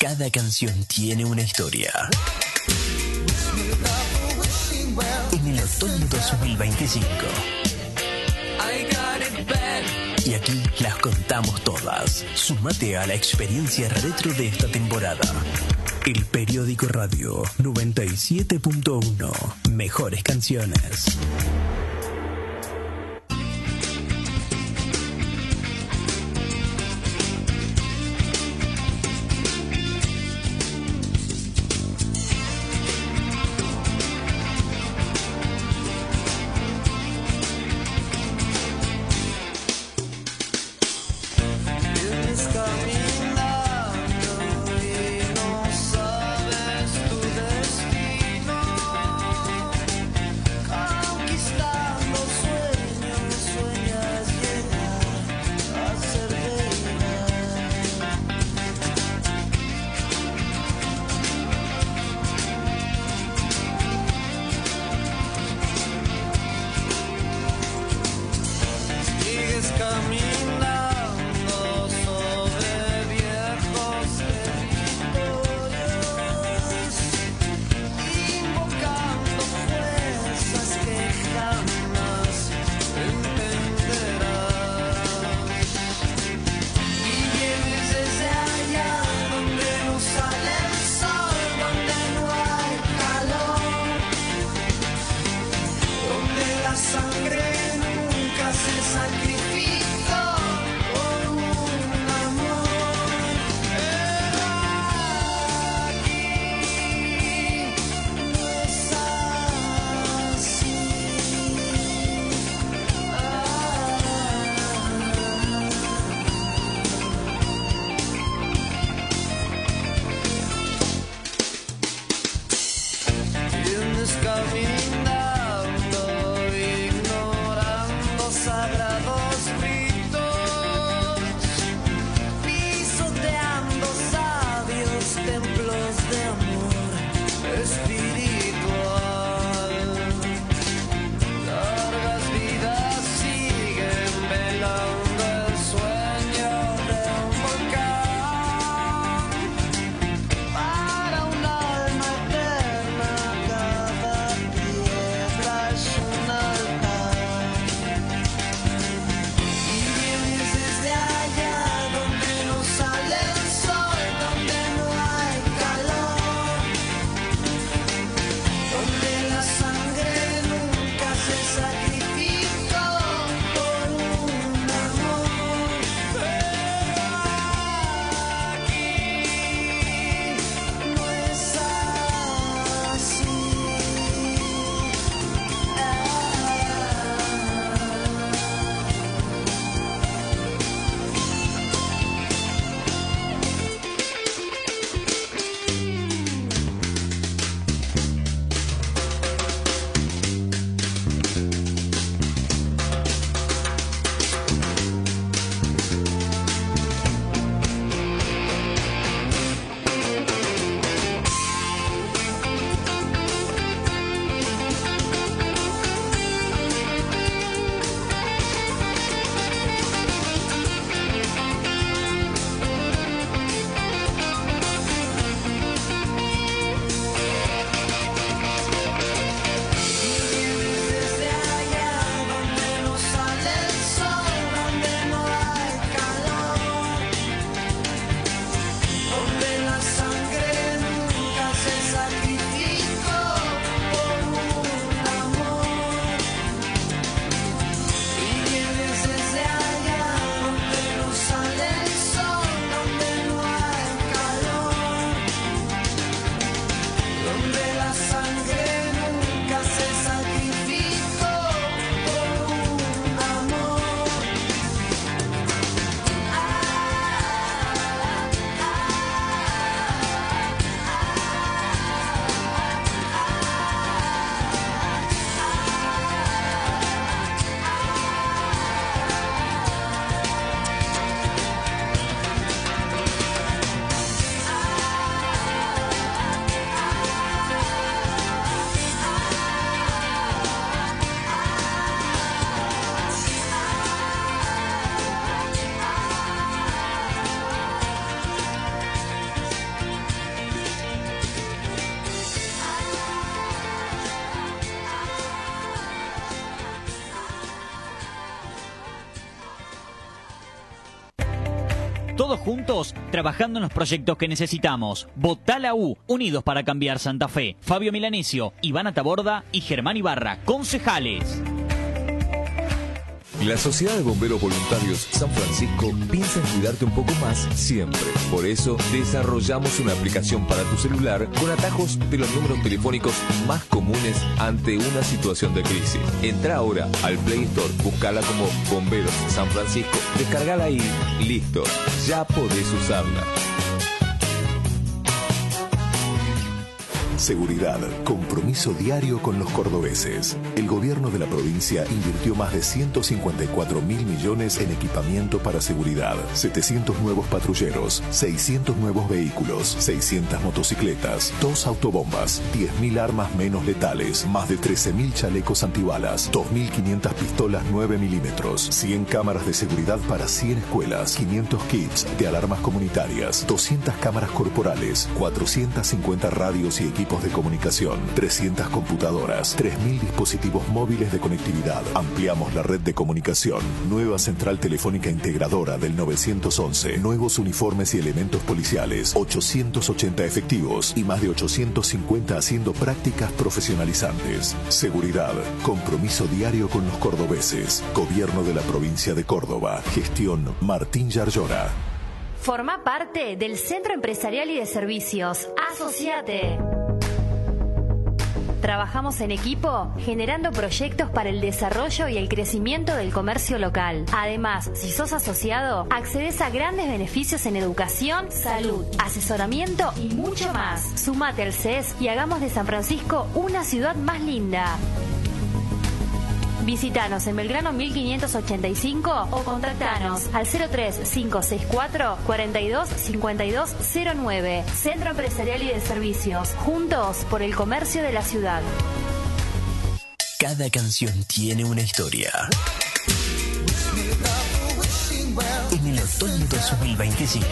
Cada canción tiene una historia. En el otoño 2025. Y aquí las contamos todas. Sumate a la experiencia retro de esta temporada. El Periódico Radio 97.1. Mejores canciones. Conquistar Todos juntos, trabajando en los proyectos que necesitamos. Votá la U, unidos para cambiar Santa Fe. Fabio Milanesio, Ivana Taborda y Germán Ibarra, concejales. La Sociedad de Bomberos Voluntarios San Francisco piensa en cuidarte un poco más siempre. Por eso, desarrollamos una aplicación para tu celular con atajos de los números telefónicos más comunes ante una situación de crisis. Entra ahora al Play Store, búscala como Bomberos San Francisco, descargala y listo, ya podés usarla. Seguridad, compromiso diario con los cordobeses. El gobierno de la provincia invirtió más de 154.000 millones en equipamiento para seguridad. 700 nuevos patrulleros, 600 nuevos vehículos, 600 motocicletas, 2 autobombas, 10.000 armas menos letales, más de 13.000 chalecos antibalas, 2.500 pistolas 9 milímetros, 100 cámaras de seguridad para 100 escuelas, 500 kits de alarmas comunitarias, 200 cámaras corporales, 450 radios y equipos de comunicación, 300 computadoras, 3.000 dispositivos móviles de conectividad. Ampliamos la red de comunicación. Nueva central telefónica integradora del 911. Nuevos uniformes y elementos policiales. 880 efectivos y más de 850 haciendo prácticas profesionalizantes. Seguridad. Compromiso diario con los cordobeses. Gobierno de la provincia de Córdoba. Gestión Martín Yarlora. Forma parte del Centro Empresarial y de Servicios. Asociate. Trabajamos en equipo, generando proyectos para el desarrollo y el crecimiento del comercio local. Además, si sos asociado, accedes a grandes beneficios en educación, salud, asesoramiento y mucho más. Sumate al CES y hagamos de San Francisco una ciudad más linda. Visítanos en Belgrano 1585 o contactanos al 03564 42 52 09. Centro Empresarial y de Servicios. Juntos por el comercio de la ciudad. Cada canción tiene una historia. En el otoño 2025.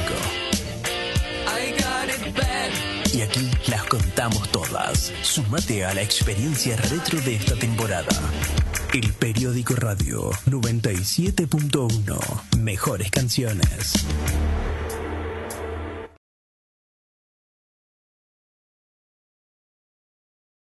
Y aquí las contamos todas. Sumate a la experiencia retro de esta temporada. El Periódico Radio 97.1. Mejores canciones.